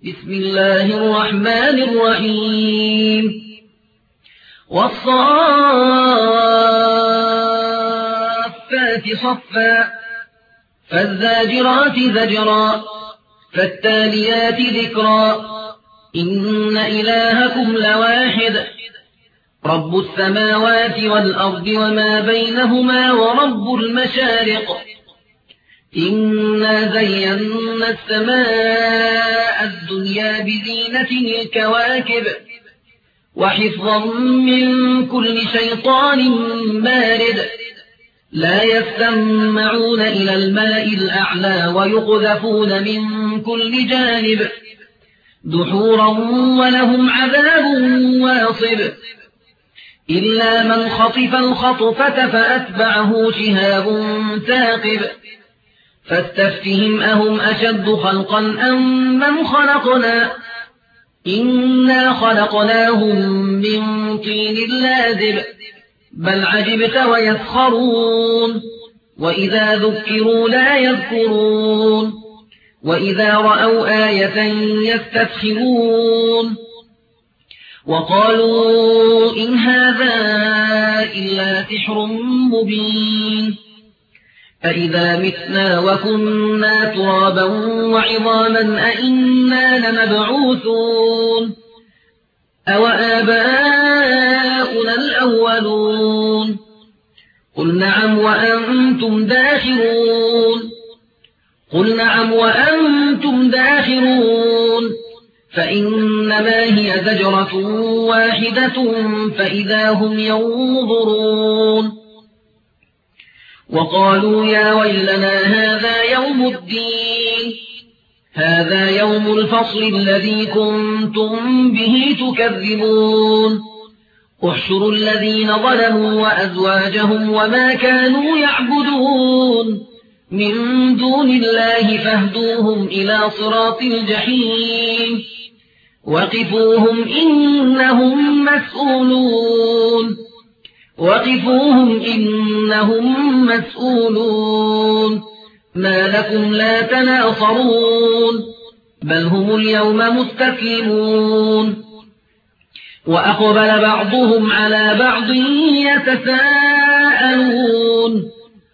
بسم الله الرحمن الرحيم والصافات صفا فالزاجرات زجرا فالتاليات ذكرا إن إلهكم لواحد رب السماوات والأرض وما بينهما ورب المشارق إنا زينا السماء الدنيا بزينة الكواكب وحفظا من كل شيطان مارد لا يستمعون إلى الماء الأعلى ويقذفون من كل جانب دحورا ولهم عذاب واصب إلا من خطف الخطفة فأتبعه شهاب ثاقب فاستفتهم أهم أشد خلقا أم من خلقنا إنا خلقناهم من طين لازب بل عجبت ويسخرون وإذا ذكروا لا يذكرون وإذا رأوا آية يستسخرون وقالوا إن هذا إلا سحر مبين أإذا متنا وكنا ترابا وعظاما أإنا لمبعوثون أو آباؤنا الأولون قل نعم وأنتم داخرون فإنما هي زجرة واحدة فإذا هم ينظرون وقالوا يا ويلنا هذا يوم الفصل الذي كنتم به تكذبون احشروا الذين ظلموا وأزواجهم وما كانوا يعبدون من دون الله فاهدوهم إلى صراط الجحيم وقفوهم إنهم مسؤولون ما لكم لا تناصرون بل هم اليوم مستسلمون وأقبل بعضهم على بعض يتساءلون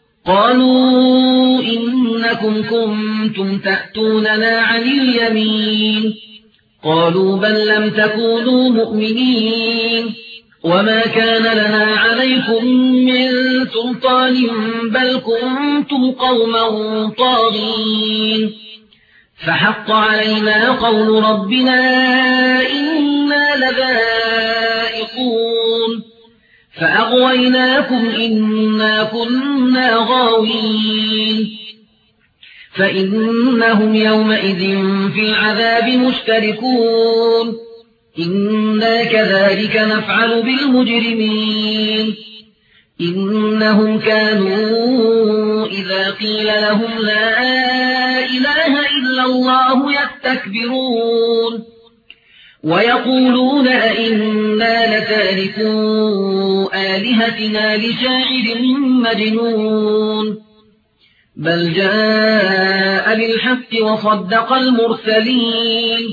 قالوا إنكم كنتم تأتوننا عن اليمين قالوا بل لم تكونوا مؤمنين وما كان لنا عليكم من سلطان بل كنتم قوما طاغين فحق علينا قول ربنا إنا لذائقون فأغويناكم إنا كنا غاوين فإنهم يومئذ في العذاب مشتركون إنا كذلك نفعل بالمجرمين إنهم كانوا إذا قيل لهم لا إله إلا الله يستكبرون ويقولون أئنا لتاركو آلهتنا لشاعر مجنون بل جاء بالحق وصدق المرسلين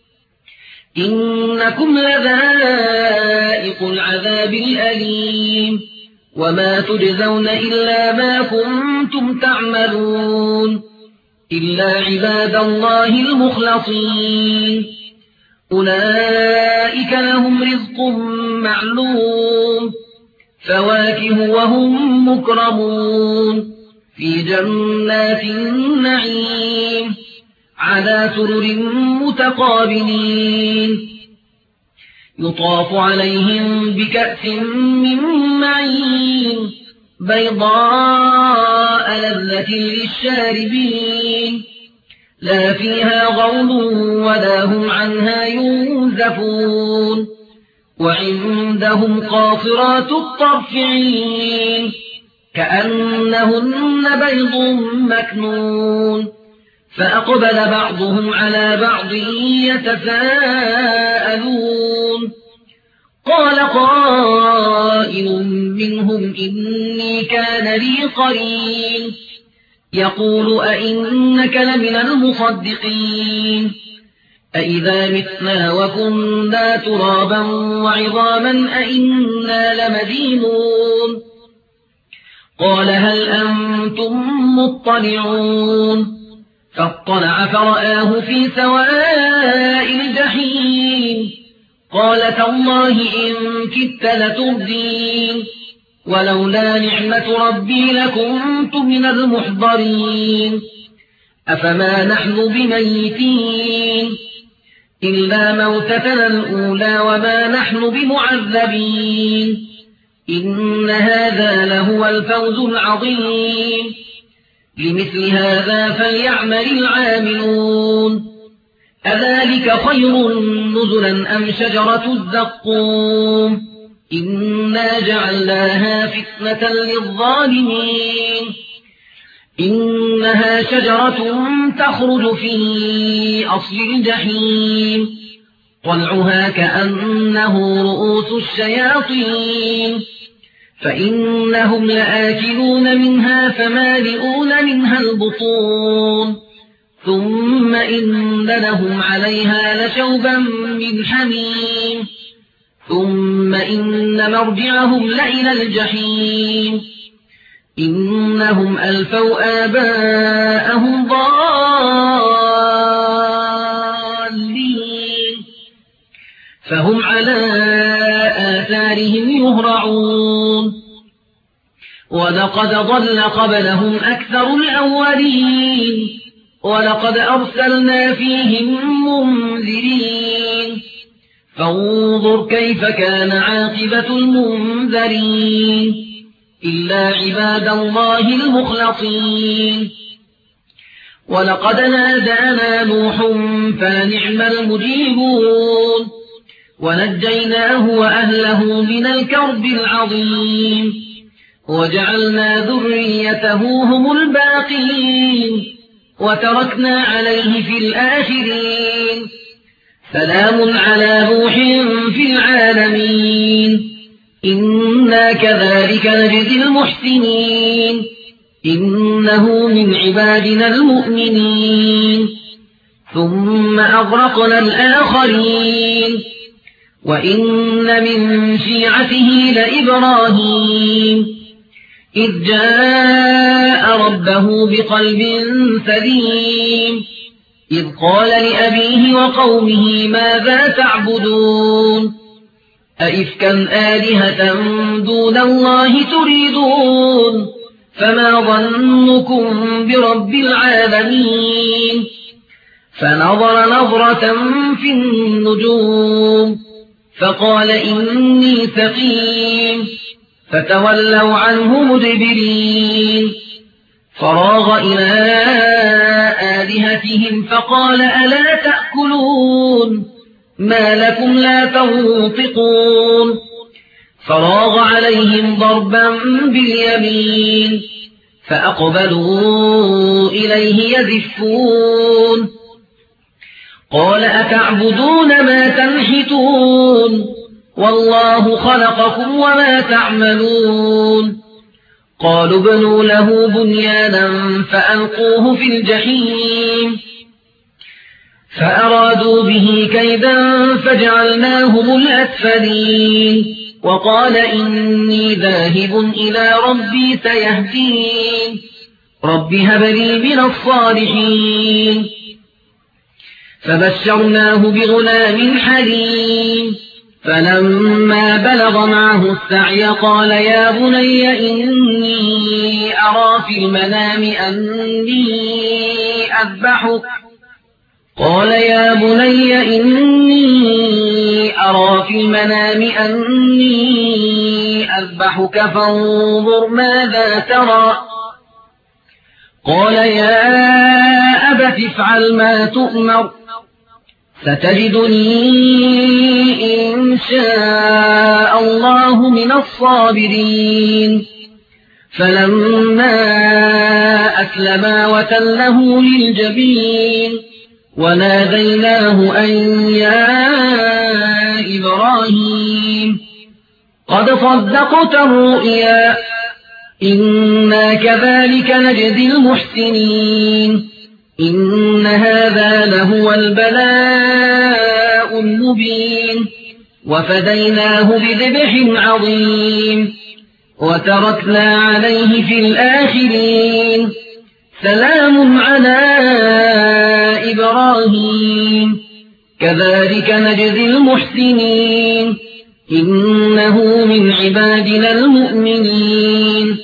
إنكم لذائق العذاب الأليم وما تجزون إلا ما كنتم تعملون إلا عباد الله المخلصين أولئك لهم رزق معلوم فواكه وهم مكرمون في جنات النعيم على سرر متقابلين يطاف عليهم بكأس من معين بيضاء لذة للشاربين لا فيها غول ولا هم عنها ينزفون وعندهم قاصرات الطرف عين كأنهن بيض مكنون فأقبل بعضهم على بعض يتساءلون قال قائل منهم إني كان لي قرين يقول أئنك لمن المصدقين أإذا متنا وكنا ترابا وعظاما أإنا لمدينون قال هل أنتم مطلعون فاطلع فرآه في سواء الجحيم قال تالله إن كدت لتردين ولولا نعمة ربي لكنت من المحضرين أفما نحن بميتين إلا موتتنا الأولى وما نحن بمعذبين إن هذا لهو الفوز العظيم لمثل هذا فليعمل العاملون أذلك خير نزلا أم شجرة الزقوم إنا جعلناها فتنة للظالمين إنها شجرة تخرج في أصل الجحيم طلعها كأنه رؤوس الشياطين فإنهم لآكلون منها فمالئون منها البطون ثم إن لهم عليها لشوبا من حميم ثم إن مرجعهم لإلى الجحيم إنهم ألفوا آباءهم ضالين فهم على آثارهم يهرعون ولقد ضل قبلهم أكثر الأولين ولقد أرسلنا فيهم منذرين فانظر كيف كان عاقبة المنذرين إلا عباد الله المخلصين ولقد نادانا نوح فنعم المجيبون ونجيناه وأهله من الكرب العظيم وجعلنا ذريته هم الباقين وتركنا عليه في الآخرين سلام على نوح في العالمين إنا كذلك نجزي المحسنين إنه من عبادنا المؤمنين ثم أغرقنا الآخرين وإن من شيعته لإبراهيم إذ جاء ربه بقلب سليم إذ قال لأبيه وقومه ماذا تعبدون أئفكا آلهة دون الله تريدون فما ظنكم برب العالمين فنظر نظرة في النجوم فقال إني سقيم فتولوا عنه مدبرين فراغ إلى آلهتهم فقال ألا تأكلون ما لكم لا تنطقون فراغ عليهم ضربا باليمين فأقبلوا إليه يزفون قال أتعبدون ما تنحتون والله خلقكم وما تعملون قالوا ابنوا له بنيانا فألقوه في الجحيم فأرادوا به كيدا فجعلناهم الأسفلين وقال إني ذاهب إلى ربي سيهدين رب هب لي من الصالحين فبشرناه بغلام حليم فلما بلغ معه السعي قال يا بني إني أرى في المنام أني أذبحك فانظر ماذا ترى قال يا أبت افعل ما تؤمر ستجدني إن شاء الله من الصابرين فلما أسلما وتله للجبين وناديناه أن يا إبراهيم قد صدقت الرؤيا إنا كذلك نجزي المحسنين إن هذا لهو البلاء المبين وفديناه بذبح عظيم وتركنا عليه في الآخرين سلام على إبراهيم كذلك نجزي المحسنين إنه من عبادنا المؤمنين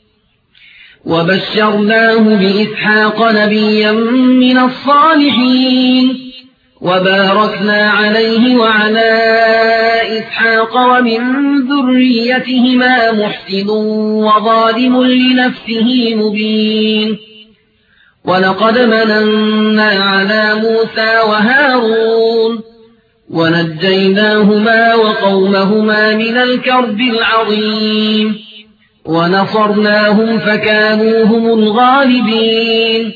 وبشرناه بإسحاق نبيا من الصالحين وباركنا عليه وعلى إسحاق ومن ذريتهما محسن وظالم لنفسه مبين ولقد مننا على موسى وهارون ونجيناهما وقومهما من الكرب العظيم ونصرناهم فكانوا هم الغالبين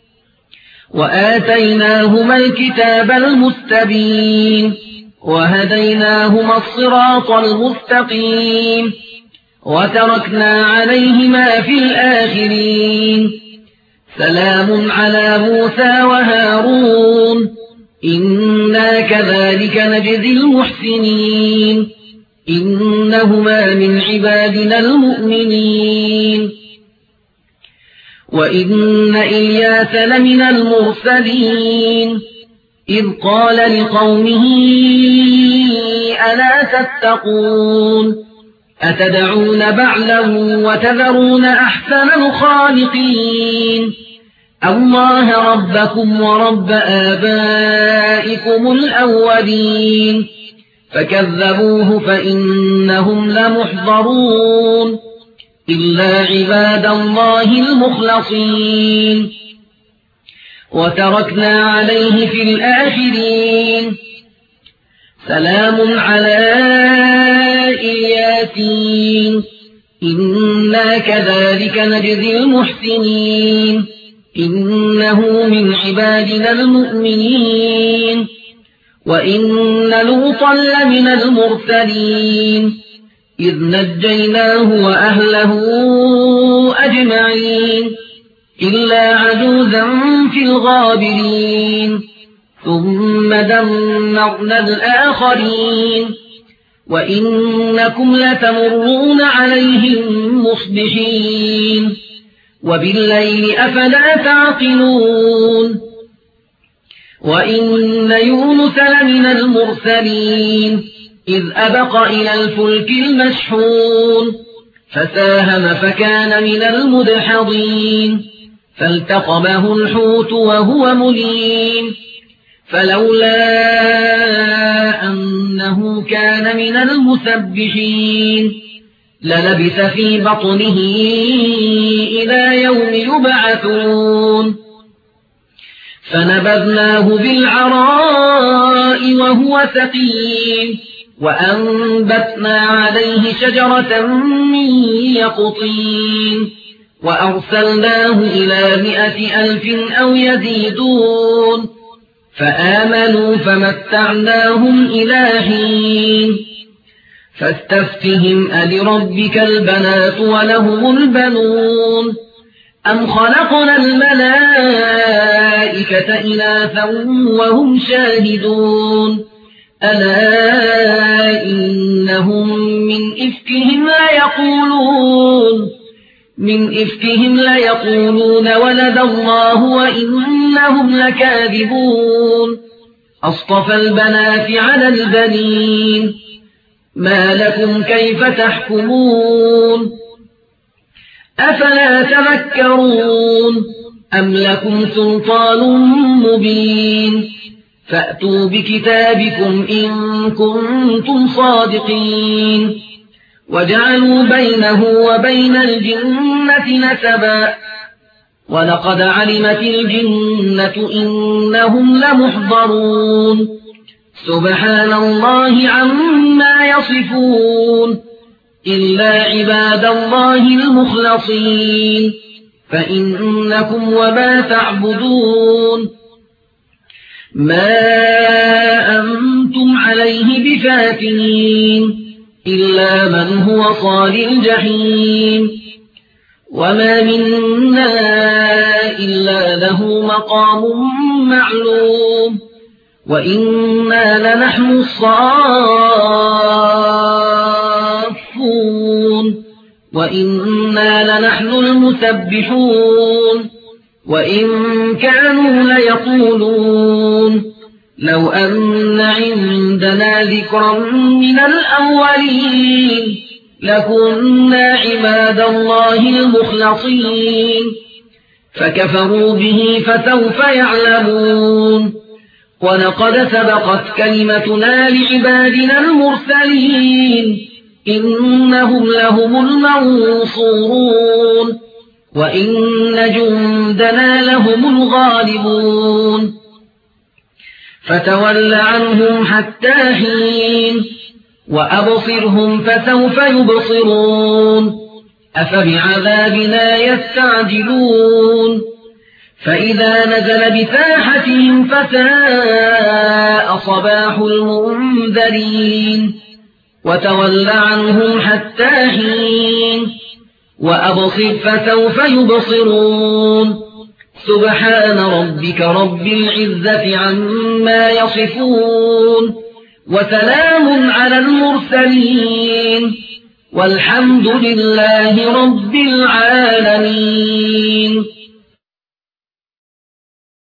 وآتيناهما الكتاب المستبين وهديناهما الصراط المستقيم وتركنا عليهما في الآخرين سلام على موسى وهارون إنا كذلك نجزي المحسنين إنهما من عبادنا المؤمنين وإن إلياس لمن المرسلين إذ قال لقومه ألا تتقون أتدعون بعلا وتذرون أحسن الخالقين الله ربكم ورب آبائكم الأولين فكذبوه فإنهم لمحضرون إلا عباد الله المخلصين وتركنا عليه في الآخرين سلام على إلياسين إنا كذلك نجزي المحسنين إنه من عبادنا المؤمنين وإن لوطا لمن المرسلين إذ نجيناه وأهله أجمعين إلا عجوزا في الغابرين ثم دمرنا الآخرين وإنكم لتمرون عليهم مصبحين وبالليل أفلا تعقلون وإن يونس لمن المرسلين إذ أبق إلى الفلك المشحون فساهم فكان من المدحضين فالتقمه الحوت وهو مليم فلولا أنه كان من المسبحين للبث في بطنه إلى يوم يبعثون فنبذناه بالعراء وهو سقيم وأنبتنا عليه شجرة من يقطين وأرسلناه إلى 100,000 أو يزيدون فآمنوا فمتعناهم إلى حين فاستفتهم ألربك البنات ولهم البنون أم خلقنا الملائكة إناثا وهم شاهدون ألا إنهم من إفكهم ليقولون ولد الله وإنهم لكاذبون أصطفى البنات على البنين ما لكم كيف تحكمون أفلا تذكرون أم لكم سلطان مبين فأتوا بكتابكم إن كنتم صادقين وجعلوا بينه وبين الجنة نسبا ولقد علمت الجنة إنهم لمحضرون سبحان الله عما يصفون إلا عباد الله المخلصين فإنكم وما تعبدون ما أنتم عليه بفاتنين إلا من هو صال الجحيم وما منا إلا له مقام معلوم وإنا لنحن الصافون وإنا لنحن المسبحون وإن كانوا ليقولون لو أن عندنا ذكرا من الأولين لكنا عباد الله المخلصين فكفروا به فسوف يعلمون ولقد سبقت كلمتنا لعبادنا المرسلين إنهم لهم المنصورون وإن جندنا لهم الغالبون فتول عنهم حتى حين وأبصرهم فسوف يبصرون أفبعذابنا يستعجلون فإذا نزل بساحتهم فساء صباح المنذرين وتول عنهم حتى حين وأبصر فسوف يبصرون سبحان ربك رب العزة عما يصفون وسلام على المرسلين والحمد لله رب العالمين.